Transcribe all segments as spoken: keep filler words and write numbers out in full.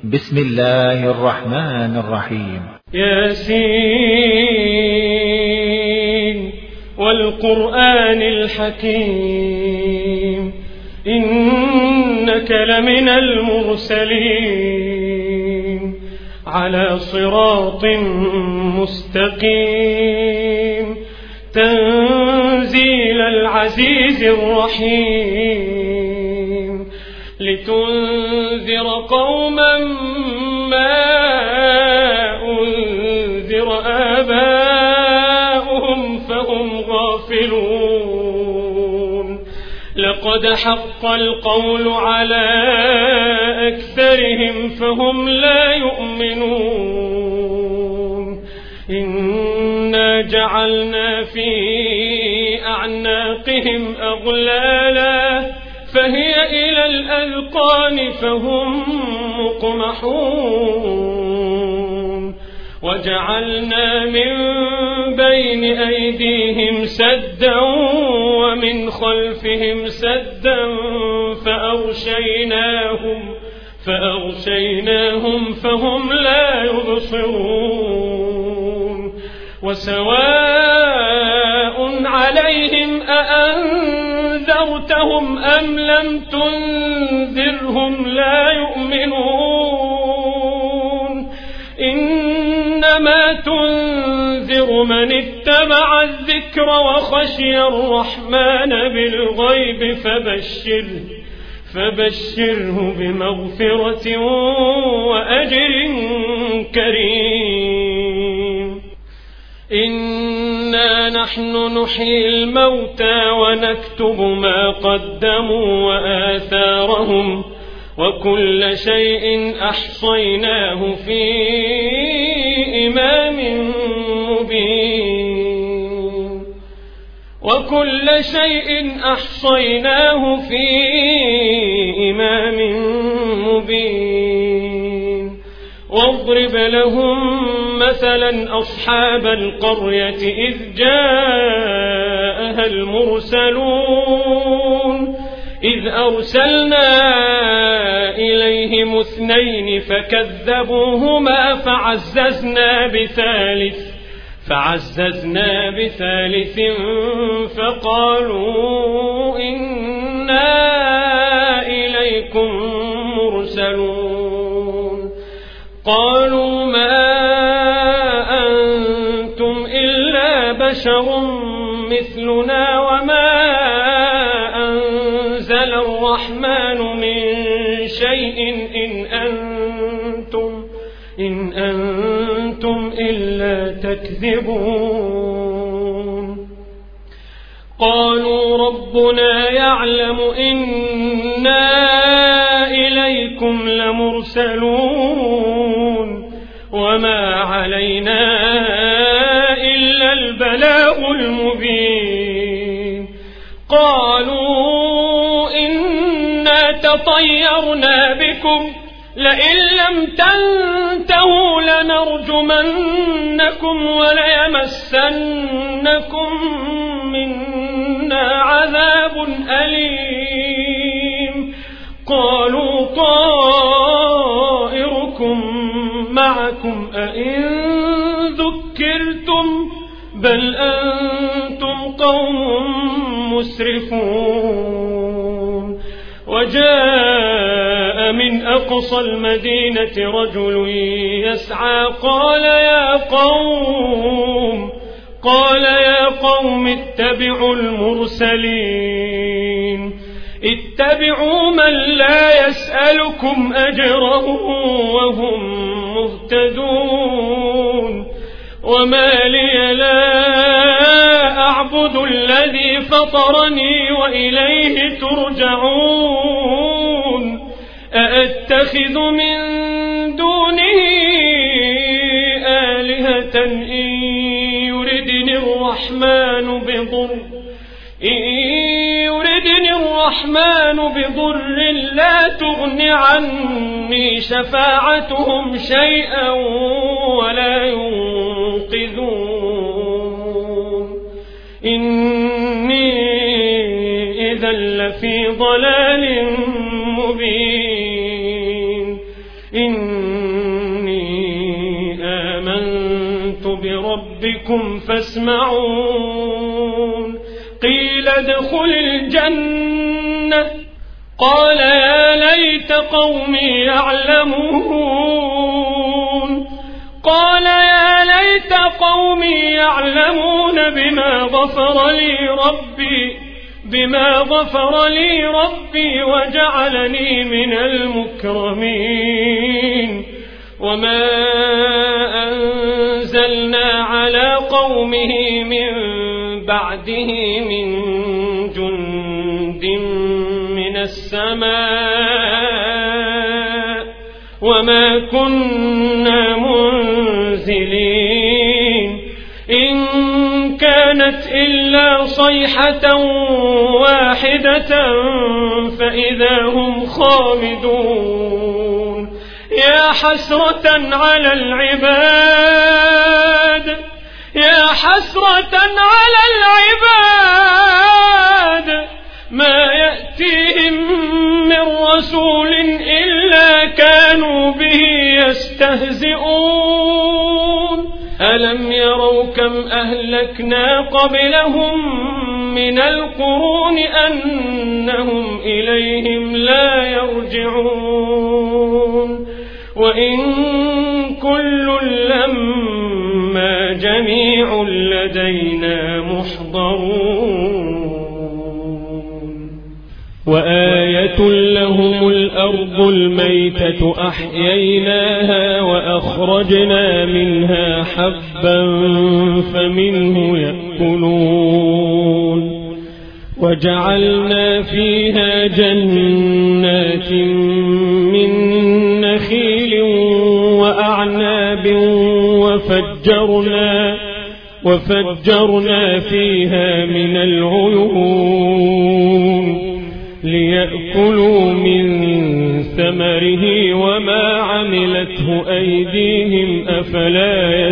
بسم الله الرحمن الرحيم. ياسين والقرآن الحكيم إنك لمن المرسلين على صراط مستقيم تنزيل العزيز الرحيم لتنذر قوما ما أنذر آباؤهم فهم غافلون لقد حق القول على أكثرهم فهم لا يؤمنون إنا جعلنا في أعناقهم أغلالا فهي إلى الأذقان فهم مقمحون وجعلنا من بين أيديهم سدا ومن خلفهم سدا فأغشيناهم فأغشيناهم فهم لا يبصرون وسواء عليهم أأنذرتهم أم لم تنذرهم لا يؤمنون إنما تنذر من اتبع الذكر وخشي الرحمن بالغيب فبشره فبشره بمغفرة وأجر كريم إنا نحن نحيي الموتى ونكتب ما قدموا وآثارهم وكل شيء أحصيناه في إمام مبين وكل شيء أحصيناه في إمام مبين واضرب لهم مثلا أصحاب القرية إذ جاءها المرسلون إذ أرسلنا إليهم اثنين فكذبوهما فعززنا بثالث فعززنا بثالث فقالوا إنا إليكم مرسلون قالوا ما أنتم إلا بشر مثلنا وما أنزل الرحمن من شيء إن أنتم إن أنتم إلا تكذبون قالوا ربنا يعلم إنا إليكم لمرسلون وما علينا إلا البلاغ المبين قالوا إنا تطيرنا بكم لئن لم تنتهوا لنرجمنكم وليمسنكم منا عذاب أليم قالوا طائركم معكم أئن ذكرتم بل أنتم قوم مسرفون وجاء من أقصى المدينة رجل يسعى قال يا قوم قال يا قوم اتبعوا المرسلين اتبعوا من لا يسألكم أجرا وهم مهتدون وما لي لا أعبد الذي فطرني وإليه ترجعون أأتخذ من دونه آلهة إن يردني الرحمن بضر إن يردني الرحمن بضر لا تغن عني شفاعتهم شيئا ولا ينقذون إني إذا لفي ضلال مبين إني آمنت بربكم فاسمعون قيل ادخل الجنة قال يا ليت قومي يعلمون قال يا ليت قومي يعلمون بما غفر لي ربي بما غفر لي ربي وجعلني من المكرمين وما أنزلنا على قومه من بعده من جند من السماء وما كنا منزلين إن كانت إلا صيحة واحدة فإذا هم خامدون يا حسرة على العباد يا حسرة على العباد ما يأتيهم من رسول إلا كانوا به يستهزئون ألم يروا كم أهلكنا قبلهم من القرون أنهم إليهم لا يرجعون وإن كل لما جميع لدينا محضرون وآية لهم الأرض الميتة أحييناها وأخرجنا منها حبا فمنه يأكلون وجعلنا فيها جنات من نخيل وأعناب وفجرنا وفجرنا فيها من العيون ليأكلوا من ثمره وما عملته أيديهم أفلا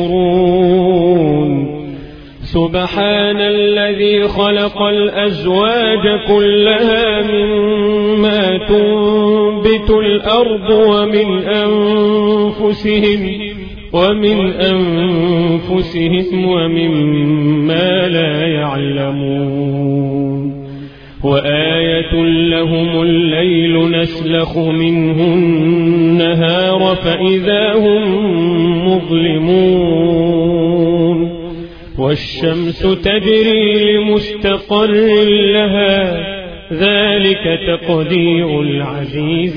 يشكرون سبحان الذي خلق الأزواج كلها مما تنبت الأرض ومن أنفسهم ومن أنفسهم ومما لا يعلمون وآية لهم الليل نسلخ منه النهار فإذا هم مظلمون والشمس تجري لمستقر لها ذلك تقدير العزيز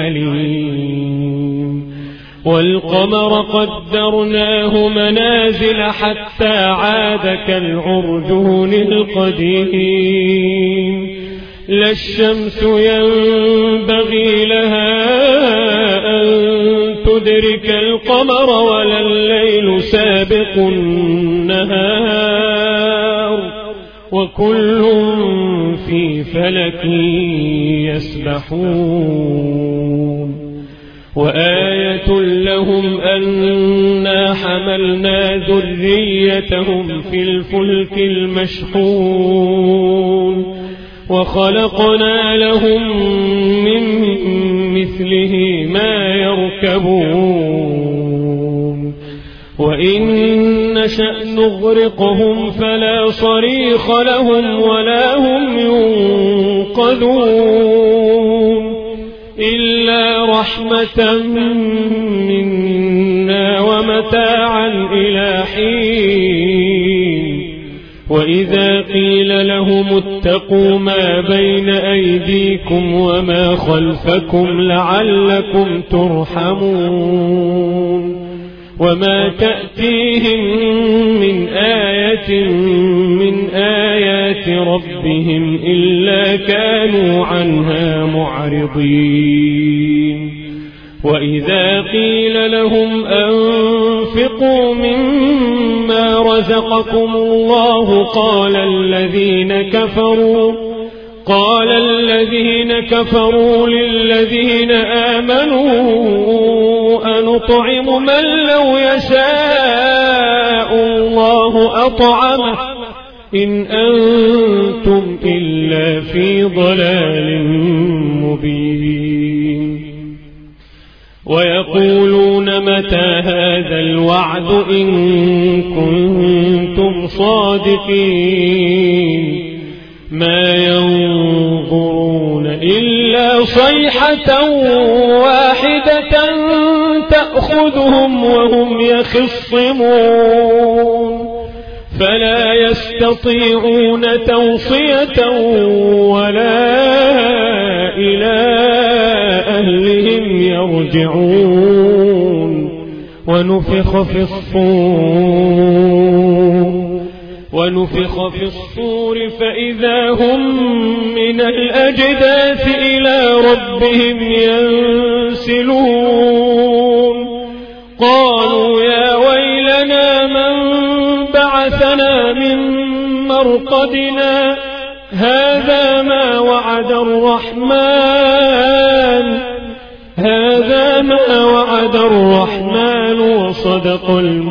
العليم والقمر قدرناه منازل حتى عاد كالعرجون القديم لا الشمس ينبغي لها أن تدرك القمر ولا الليل سابق النهار وكل في فلك يسبحون وآية لهم أنا حملنا ذريتهم في الفلك المشحون وخلقنا لهم من مثله ما يركبون وإن نشأ نغرقهم فلا صريخ لهم ولا هم ينقذون إلا رحمة منا ومتاعا إلى حين وإذا قيل لهم اتقوا ما بين أيديكم وما خلفكم لعلكم ترحمون وما تأتيهم من آية من آيات ربهم إلا كانوا عنها معرضين وإذا قيل لهم أنفقوا مما رزقكم الله قال الذين كفروا قال الذين كفروا للذين آمنوا أنطعم من لو يشاء الله أطعمه إن أنتم إلا في ضلال مبين ويقولون متى هذا الوعد إن كنتم صادقين ما ينظرون إلا صيحة واحدة تأخذهم وهم يخصمون فلا يستطيعون توصية ولا إلى أهلهم يرجعون ونفخ في الصور ونفخ في الصور فإذا هم من الأجداث إلى ربهم ينسلون قالوا يا ويلنا من بعثنا من مرقدنا هذا ما وعد الرحمن هذا ما وعد الرحمن وصدق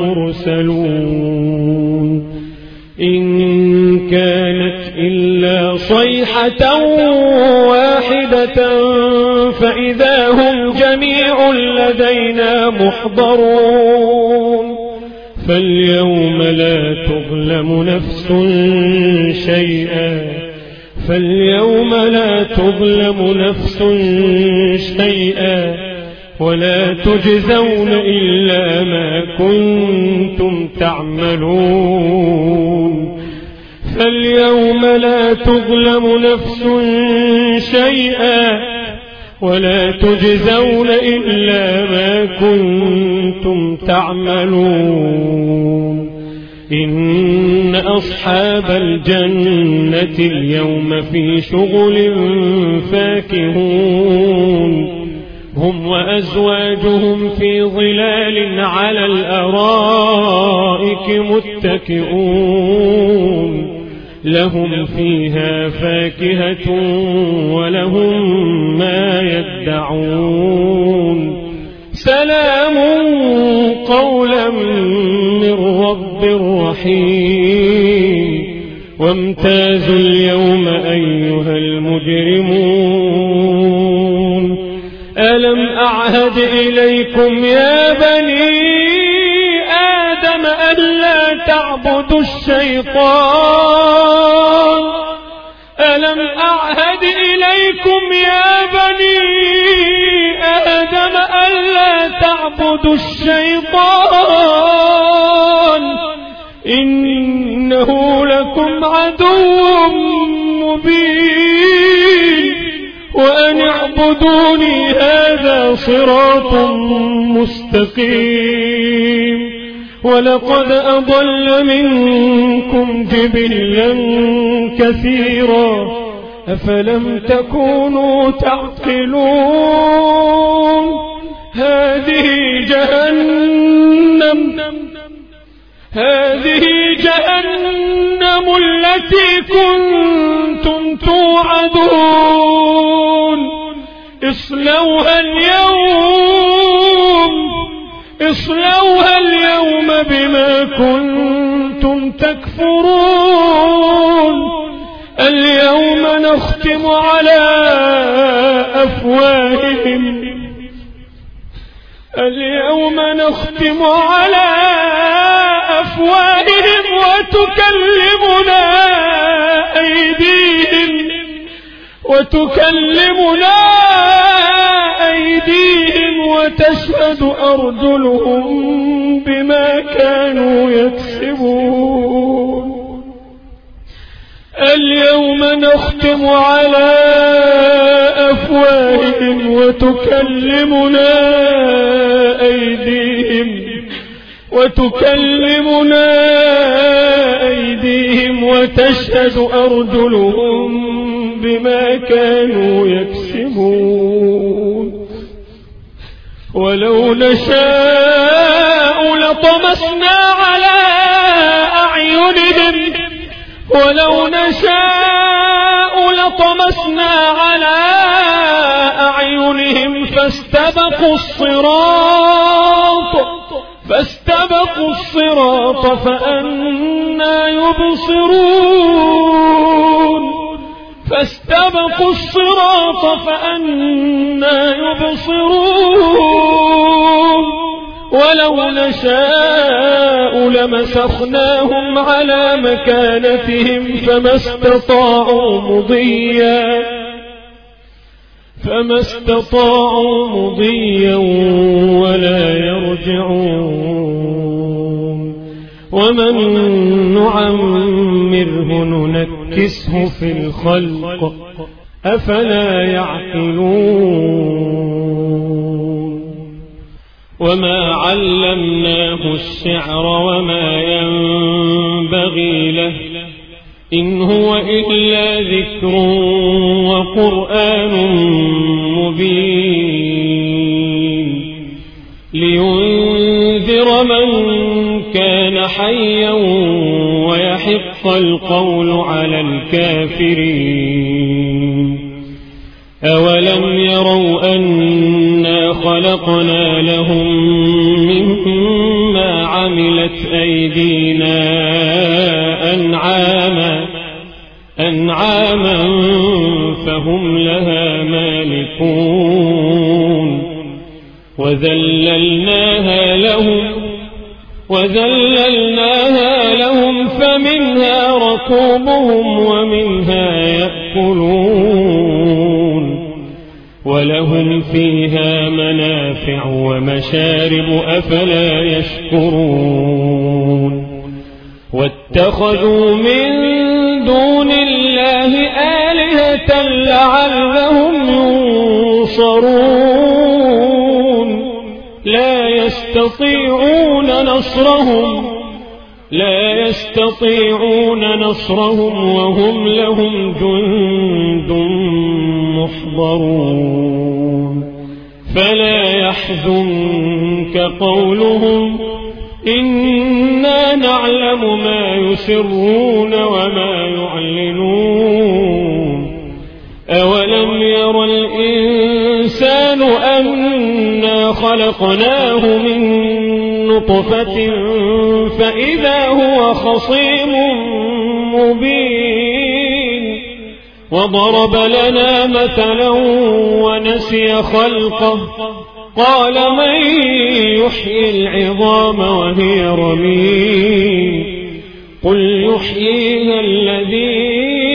المرسلون إن كانت إلا صيحة واحدة فإذا هم جميع لدينا محضرون فاليوم لا تظلم نفس شيئا فاليوم لا تظلم نفس شيئا ولا تجزون إلا ما كنتم تعملون فاليوم لا تظلم نفس شيئا ولا تجزون إلا ما كنتم تعملون إن أصحاب الجنة اليوم في شغل فاكهون هم وأزواجهم في ظلال على الأرائك متكئون لهم فيها فاكهة ولهم ما يدعون سلام قولا من رب رحيم وامتازوا اليوم أيها المجرمون ألم أعهد إليكم يا بني آدم ألا تعبدوا الشيطان ألم أعهد إليكم يا بني آدم ألا تعبدوا الشيطان إنه لكم عدو مبين وأن اعبدوني هذا صراط مستقيم ولقد أضل منكم جبلا كثيرا أفلم تكونوا تعقلون هذه جهنم هذه جهنم التي كنتم توعدون اصلوها اليوم اصلوها اليوم بما كنتم تكفرون اليوم نختم على أفواههم اليوم نختم على أفواههم وتكلمنا أيديهم وتكلمنا أيديهم وتشهد أرجلهم بما كانوا يكسبون اليوم نختم على أفواههم وتكلمنا أيديهم وتكلمنا أيديهم وتشهد أرجلهم بما كانوا يكسبون ولو نشاء لطمسنا على أعينهم ولو نشاء لطمسنا على أعينهم فاستبقوا الصراط فاستبقوا الصراط فأنى يبصرون فاستبقوا فاستبقوا الصراط فأنى يبصرون ولو نشاء لمسخناهم على مكانتهم فما استطاعوا مضيا فما استطاعوا مضيا ولا يرجعون ومن نعمره ننكسه في الخلق أفلا يعقلون وما علمناه الشعر وما ينبغي له إن هو إلا ذكر وقرآن مبين لينذر من كان حيا ويحق القول على الكافرين أولم يروا أنا خلقنا لهم مما عملت أيدينا أنعاما أنعاما فهم لها مالكون وذللناها لهم وذللناها لهم فمنها ركوبهم ومنها يأكلون ولهم فيها منافع ومشارب أفلا يشكرون واتخذوا من دون الله آلهة لعلهم ينصرون لا يستطيعون نصرهم لا يستطيعون نصرهم وهم لهم جند محضرون فلا يحزنك قولهم إنا نعلم ما يسرون وما يعلنون أولم ير الإنسان أنا خلقناه من نطفة فإذا هو خصيم مبين وضرب لنا مثلا ونسي خلقه قال من يحيي العظام وهي رميم قل يحييها الذي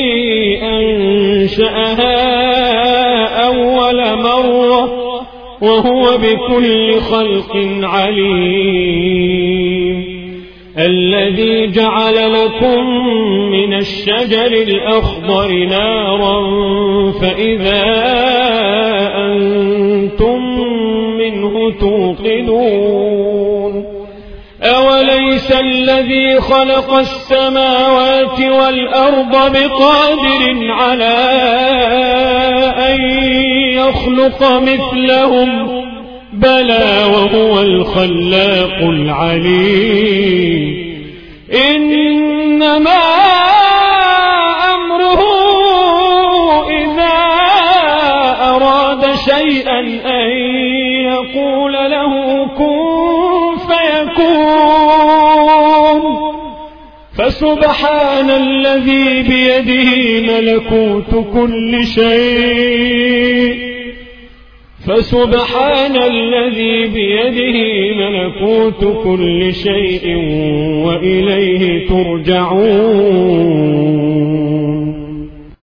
أنشأها أول مرة وهو بكل خلق عليم الذي جعل لكم من الشجر الأخضر نارا فإذا أنتم منه توقدون أوليس الذي خلق السماوات والأرض بقادر على أن يخلق مثلهم بلى وهو الخلاق العليم إنما أمره إذا أراد شيئا أن يقول له كن فيكون فسبحان الذي بيده ملكوت كل شيء فسبحان الذي بيده ملكوت كل شيء وإليه ترجعون